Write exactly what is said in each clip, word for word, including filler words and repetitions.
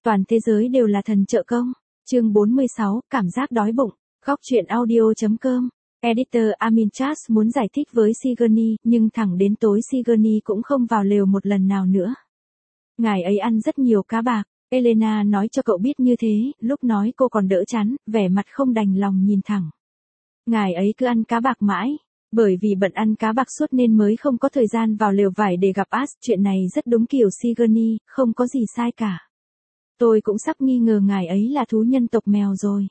toàn thế giới đều là thần trợ công. Chương bốn mươi sáu, cảm giác đói bụng. Góc truyện audio chấm com. Editor Amin Charles muốn giải thích với Sigourney, nhưng thẳng đến tối Sigourney cũng không vào lều một lần nào nữa. Ngài ấy ăn rất nhiều cá bạc. Elena nói cho cậu biết như thế, lúc nói cô còn đỡ chán, vẻ mặt không đành lòng nhìn thẳng. Ngài ấy cứ ăn cá bạc mãi. Bởi vì bận ăn cá bạc suốt nên mới không có thời gian vào lều vải để gặp Ash. Chuyện này rất đúng kiểu Sigourney, không có gì sai cả. Tôi cũng sắp nghi ngờ ngài ấy là thú nhân tộc mèo rồi.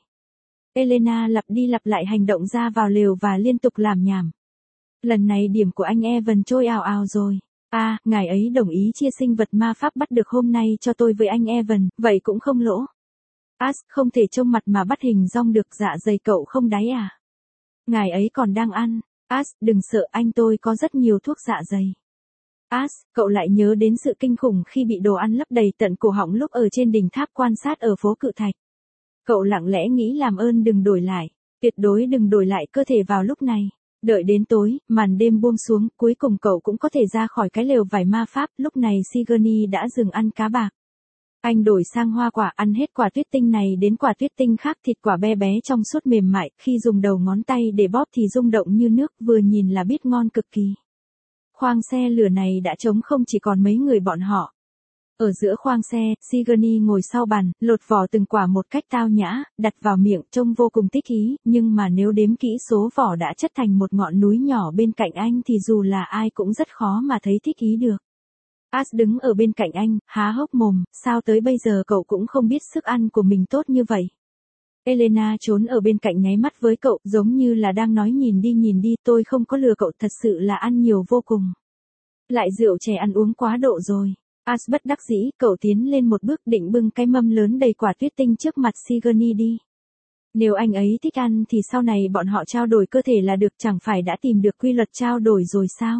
Elena lặp đi lặp lại hành động ra vào lều và liên tục làm nhảm. Lần này điểm của anh Evan trôi ào ào rồi. À, ngài ấy đồng ý chia sinh vật ma pháp bắt được hôm nay cho tôi với anh Evan, vậy cũng không lỗ. Ash không thể trông mặt mà bắt hình dong được, dạ dày cậu không đáy à? Ngài ấy còn đang ăn. Ash, đừng sợ, anh tôi có rất nhiều thuốc dạ dày. Ash, cậu lại nhớ đến sự kinh khủng khi bị đồ ăn lấp đầy tận cổ họng lúc ở trên đỉnh tháp quan sát ở phố Cự Thạch. Cậu lặng lẽ nghĩ làm ơn đừng đổi lại, tuyệt đối đừng đổi lại cơ thể vào lúc này. Đợi đến tối, màn đêm buông xuống, cuối cùng cậu cũng có thể ra khỏi cái lều vải ma pháp. Lúc này Sigourney đã dừng ăn cá bạc. Anh đổi sang hoa quả, ăn hết quả tuyết tinh này đến quả tuyết tinh khác, thịt quả bé bé trong suốt mềm mại, khi dùng đầu ngón tay để bóp thì rung động như nước, vừa nhìn là biết ngon cực kỳ. Khoang xe lửa này đã trống không, chỉ còn mấy người bọn họ. Ở giữa khoang xe, Sigourney ngồi sau bàn, lột vỏ từng quả một cách tao nhã, đặt vào miệng, trông vô cùng thích ý, nhưng mà nếu đếm kỹ số vỏ đã chất thành một ngọn núi nhỏ bên cạnh anh thì dù là ai cũng rất khó mà thấy thích ý được. Ash đứng ở bên cạnh anh, há hốc mồm, sao tới bây giờ cậu cũng không biết sức ăn của mình tốt như vậy. Elena trốn ở bên cạnh nháy mắt với cậu, giống như là đang nói nhìn đi nhìn đi, tôi không có lừa cậu, thật sự là ăn nhiều vô cùng. Lại rượu chè ăn uống quá độ rồi. Ash bất đắc dĩ, cậu tiến lên một bước định bưng cái mâm lớn đầy quả tuyết tinh trước mặt Sigourney đi. Nếu anh ấy thích ăn thì sau này bọn họ trao đổi cơ thể là được, chẳng phải đã tìm được quy luật trao đổi rồi sao?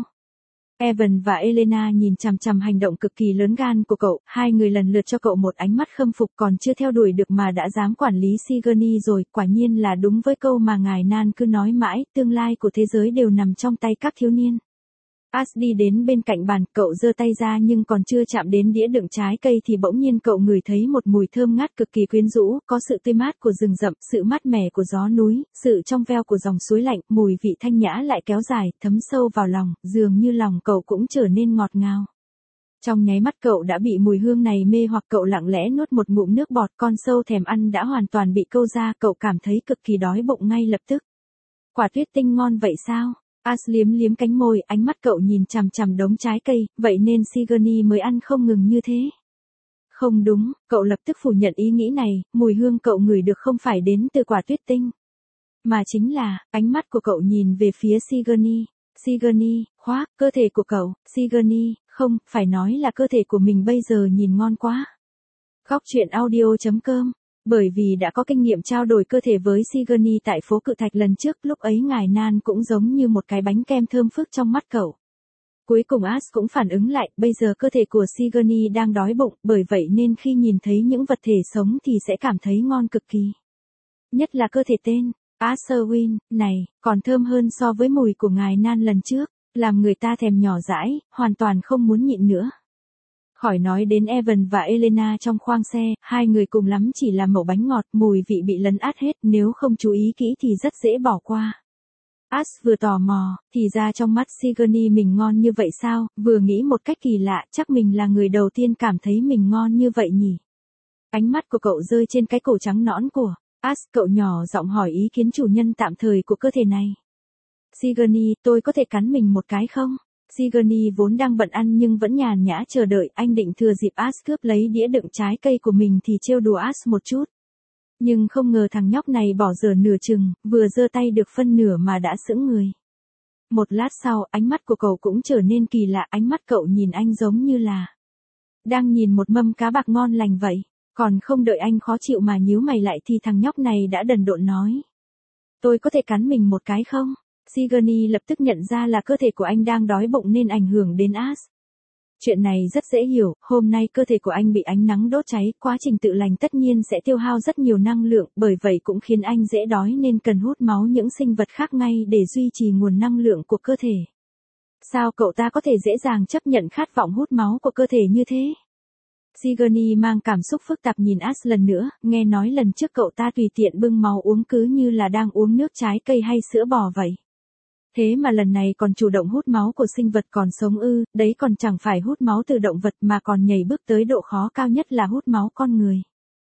Evan và Elena nhìn chằm chằm hành động cực kỳ lớn gan của cậu, hai người lần lượt cho cậu một ánh mắt khâm phục, còn chưa theo đuổi được mà đã dám quản lý Sigourney rồi, quả nhiên là đúng với câu mà ngài Nan cứ nói mãi, tương lai của thế giới đều nằm trong tay các thiếu niên. Ash đi đến bên cạnh bàn, cậu giơ tay ra nhưng còn chưa chạm đến đĩa đựng trái cây thì bỗng nhiên cậu ngửi thấy một mùi thơm ngát cực kỳ quyến rũ, có sự tươi mát của rừng rậm, sự mát mẻ của gió núi, sự trong veo của dòng suối lạnh, mùi vị thanh nhã lại kéo dài, thấm sâu vào lòng, dường như lòng cậu cũng trở nên ngọt ngào. Trong nháy mắt cậu đã bị mùi hương này mê hoặc, cậu lặng lẽ nuốt một ngụm nước bọt, con sâu thèm ăn đã hoàn toàn bị câu ra, cậu cảm thấy cực kỳ đói bụng ngay lập tức. Quả tuyết tinh ngon vậy sao? Ash liếm liếm cánh môi, ánh mắt cậu nhìn chằm chằm đống trái cây, vậy nên Sigourney mới ăn không ngừng như thế. Không đúng, cậu lập tức phủ nhận ý nghĩ này, mùi hương cậu ngửi được không phải đến từ quả tuyết tinh. Mà chính là, ánh mắt của cậu nhìn về phía Sigourney. Sigourney, khoác, cơ thể của cậu, Sigourney, không, phải nói là cơ thể của mình bây giờ nhìn ngon quá. Góc truyện audio chấm com. Bởi vì đã có kinh nghiệm trao đổi cơ thể với Sigourney tại phố Cự Thạch lần trước, lúc ấy ngài Nan cũng giống như một cái bánh kem thơm phức trong mắt cậu. Cuối cùng Ash cũng phản ứng lại, bây giờ cơ thể của Sigourney đang đói bụng, bởi vậy nên khi nhìn thấy những vật thể sống thì sẽ cảm thấy ngon cực kỳ. Nhất là cơ thể tên, Asherwin, này, còn thơm hơn so với mùi của ngài Nan lần trước, làm người ta thèm nhỏ dãi, hoàn toàn không muốn nhịn nữa. Khỏi nói đến Evan và Elena trong khoang xe, hai người cùng lắm chỉ là mẩu bánh ngọt, mùi vị bị lấn át hết, nếu không chú ý kỹ thì rất dễ bỏ qua. Ash vừa tò mò, thì ra trong mắt Sigourney mình ngon như vậy sao, vừa nghĩ một cách kỳ lạ, chắc mình là người đầu tiên cảm thấy mình ngon như vậy nhỉ. Ánh mắt của cậu rơi trên cái cổ trắng nõn của Ash, cậu nhỏ giọng hỏi ý kiến chủ nhân tạm thời của cơ thể này. Sigourney, tôi có thể cắn mình một cái không? Sigourney vốn đang bận ăn nhưng vẫn nhàn nhã chờ đợi, anh định thừa dịp Ash cướp lấy đĩa đựng trái cây của mình thì trêu đùa Ash một chút. Nhưng không ngờ thằng nhóc này bỏ dở nửa chừng, vừa giơ tay được phân nửa mà đã sững người. Một lát sau, ánh mắt của cậu cũng trở nên kỳ lạ, ánh mắt cậu nhìn anh giống như là đang nhìn một mâm cá bạc ngon lành vậy. Còn không đợi anh khó chịu mà nhíu mày lại thì thằng nhóc này đã đần độn nói. Tôi có thể cắn mình một cái không? Sigourney lập tức nhận ra là cơ thể của anh đang đói bụng nên ảnh hưởng đến Ash. Chuyện này rất dễ hiểu, hôm nay cơ thể của anh bị ánh nắng đốt cháy, quá trình tự lành tất nhiên sẽ tiêu hao rất nhiều năng lượng, bởi vậy cũng khiến anh dễ đói nên cần hút máu những sinh vật khác ngay để duy trì nguồn năng lượng của cơ thể. Sao cậu ta có thể dễ dàng chấp nhận khát vọng hút máu của cơ thể như thế? Sigourney mang cảm xúc phức tạp nhìn Ash lần nữa, nghe nói lần trước cậu ta tùy tiện bưng máu uống cứ như là đang uống nước trái cây hay sữa bò vậy. Thế mà lần này còn chủ động hút máu của sinh vật còn sống ư, đấy còn chẳng phải hút máu từ động vật mà còn nhảy bước tới độ khó cao nhất là hút máu con người.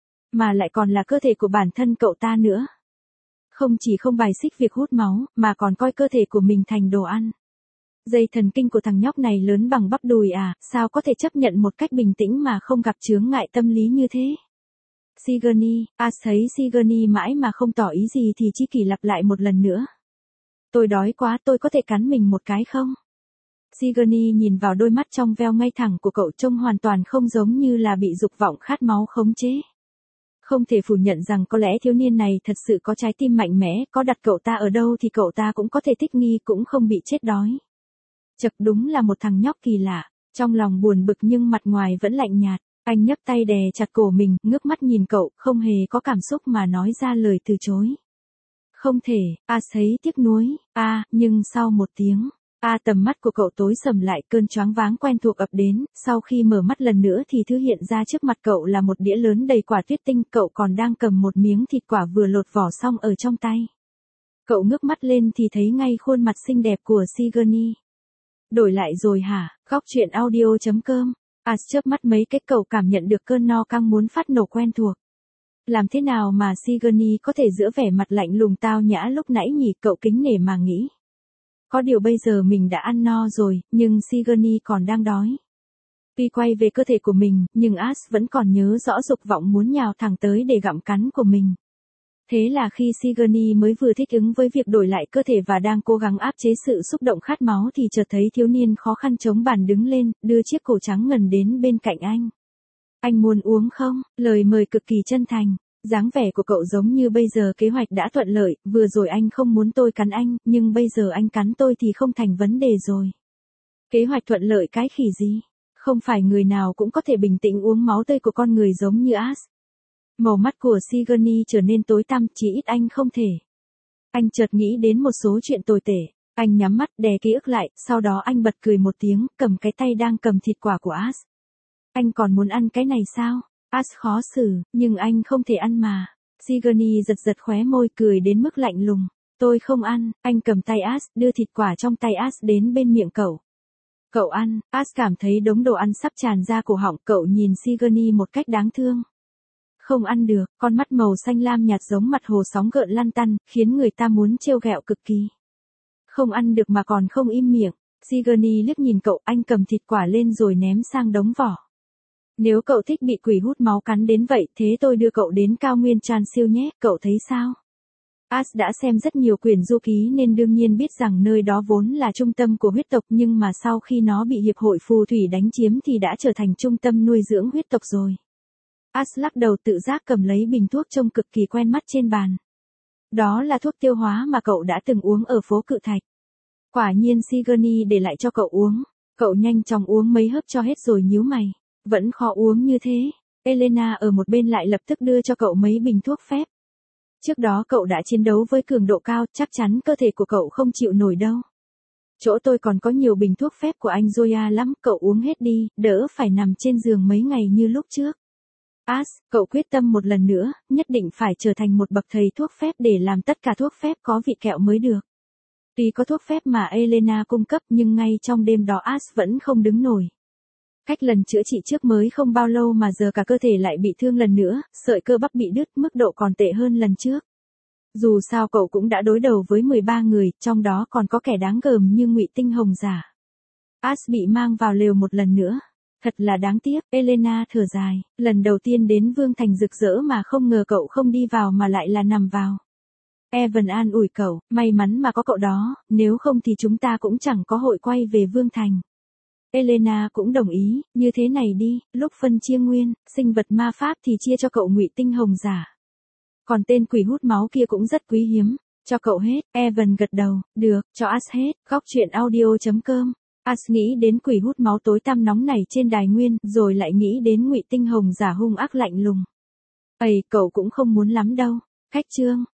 Mà lại còn là cơ thể của bản thân cậu ta nữa. Không chỉ không bài xích việc hút máu, mà còn coi cơ thể của mình thành đồ ăn. Dây thần kinh của thằng nhóc này lớn bằng bắp đùi à, sao có thể chấp nhận một cách bình tĩnh mà không gặp chướng ngại tâm lý như thế? Sigourney, Ash thấy Sigourney mãi mà không tỏ ý gì thì Chi Kỷ lặp lại một lần nữa. Tôi đói quá, tôi có thể cắn mình một cái không? Sigourney nhìn vào đôi mắt trong veo ngay thẳng của cậu trông hoàn toàn không giống như là bị dục vọng khát máu khống chế. Không thể phủ nhận rằng có lẽ thiếu niên này thật sự có trái tim mạnh mẽ, có đặt cậu ta ở đâu thì cậu ta cũng có thể thích nghi cũng không bị chết đói. Chật, đúng là một thằng nhóc kỳ lạ, trong lòng buồn bực nhưng mặt ngoài vẫn lạnh nhạt, anh nhấc tay đè chặt cổ mình, ngước mắt nhìn cậu, không hề có cảm xúc mà nói ra lời từ chối. Không thể, A thấy tiếc nuối, A, nhưng sau một tiếng, A tầm mắt của cậu tối sầm lại, cơn choáng váng quen thuộc ập đến, sau khi mở mắt lần nữa thì thứ hiện ra trước mặt cậu là một đĩa lớn đầy quả tuyết tinh, cậu còn đang cầm một miếng thịt quả vừa lột vỏ xong ở trong tay. Cậu ngước mắt lên thì thấy ngay khuôn mặt xinh đẹp của Sigourney. Đổi lại rồi hả? Góc truyện audio chấm com. Ash chớp mắt mấy cái, cậu cảm nhận được cơn no căng muốn phát nổ quen thuộc. Làm thế nào mà Sigourney có thể giữ vẻ mặt lạnh lùng tao nhã lúc nãy nhỉ, cậu kính nể mà nghĩ. Có điều bây giờ mình đã ăn no rồi, nhưng Sigourney còn đang đói. Tuy quay về cơ thể của mình, nhưng Ash vẫn còn nhớ rõ dục vọng muốn nhào thẳng tới để gặm cắn của mình. Thế là khi Sigourney mới vừa thích ứng với việc đổi lại cơ thể và đang cố gắng áp chế sự xúc động khát máu thì chợt thấy thiếu niên khó khăn chống bàn đứng lên, đưa chiếc cổ trắng ngần đến bên cạnh anh. Anh muốn uống không? Lời mời cực kỳ chân thành. Dáng vẻ của cậu giống như bây giờ kế hoạch đã thuận lợi, vừa rồi anh không muốn tôi cắn anh, nhưng bây giờ anh cắn tôi thì không thành vấn đề rồi. Kế hoạch thuận lợi cái khỉ gì? Không phải người nào cũng có thể bình tĩnh uống máu tươi của con người giống như Ash. Màu mắt của Sigourney trở nên tối tăm, chỉ ít anh không thể. Anh chợt nghĩ đến một số chuyện tồi tệ, anh nhắm mắt đè ký ức lại, sau đó anh bật cười một tiếng, cầm cái tay đang cầm thịt quả của Ash. Anh còn muốn ăn cái này sao? Ash khó xử, nhưng anh không thể ăn mà. Sigourney giật giật khóe môi, cười đến mức lạnh lùng. Tôi không ăn. Anh cầm tay Ash, đưa thịt quả trong tay Ash đến bên miệng cậu. Cậu ăn. Ash cảm thấy đống đồ ăn sắp tràn ra cổ họng, cậu nhìn Sigourney một cách đáng thương. Không ăn được, con mắt màu xanh lam nhạt giống mặt hồ sóng gợn lăn tăn, khiến người ta muốn trêu ghẹo cực kỳ. Không ăn được mà còn không im miệng. Sigourney liếc nhìn cậu, anh cầm thịt quả lên rồi ném sang đống vỏ. Nếu cậu thích bị quỷ hút máu cắn đến vậy, thế tôi đưa cậu đến cao nguyên Tràn Siêu nhé, cậu thấy sao? Ash đã xem rất nhiều quyển du ký nên đương nhiên biết rằng nơi đó vốn là trung tâm của huyết tộc, nhưng mà sau khi nó bị hiệp hội phù thủy đánh chiếm thì đã trở thành trung tâm nuôi dưỡng huyết tộc rồi. Ash lắc đầu tự giác cầm lấy bình thuốc trông cực kỳ quen mắt trên bàn. Đó là thuốc tiêu hóa mà cậu đã từng uống ở phố Cự Thạch. Quả nhiên Sigourney để lại cho cậu uống. Cậu nhanh chóng uống mấy hớp cho hết rồi nhíu mày. Vẫn khó uống như thế. Elena ở một bên lại lập tức đưa cho cậu mấy bình thuốc phép. Trước đó cậu đã chiến đấu với cường độ cao, chắc chắn cơ thể của cậu không chịu nổi đâu. Chỗ tôi còn có nhiều bình thuốc phép của anh Zoya lắm, cậu uống hết đi, đỡ phải nằm trên giường mấy ngày như lúc trước. Ash, cậu quyết tâm một lần nữa, nhất định phải trở thành một bậc thầy thuốc phép để làm tất cả thuốc phép có vị kẹo mới được. Tuy có thuốc phép mà Elena cung cấp nhưng ngay trong đêm đó Ash vẫn không đứng nổi. Cách lần chữa trị trước mới không bao lâu mà giờ cả cơ thể lại bị thương lần nữa, sợi cơ bắp bị đứt, mức độ còn tệ hơn lần trước. Dù sao cậu cũng đã đối đầu với mười ba người, trong đó còn có kẻ đáng gờm như Ngụy Tinh Hồng Giả. Ash bị mang vào lều một lần nữa. Thật là đáng tiếc, Elena thở dài, lần đầu tiên đến Vương Thành rực rỡ mà không ngờ cậu không đi vào mà lại là nằm vào. Evan an ủi cậu, may mắn mà có cậu đó, nếu không thì chúng ta cũng chẳng có hội quay về Vương Thành. Elena cũng đồng ý, như thế này đi, lúc phân chia nguyên, sinh vật ma pháp thì chia cho cậu Ngụy Tinh Hồng Giả. Còn tên quỷ hút máu kia cũng rất quý hiếm, cho cậu hết. Evan gật đầu, được, cho Ash hết. Góc truyện audio chấm com. Ash nghĩ đến quỷ hút máu tối tăm nóng này trên đài nguyên, rồi lại nghĩ đến Ngụy Tinh Hồng Giả hung ác lạnh lùng. Ây, cậu cũng không muốn lắm đâu. Khách trương,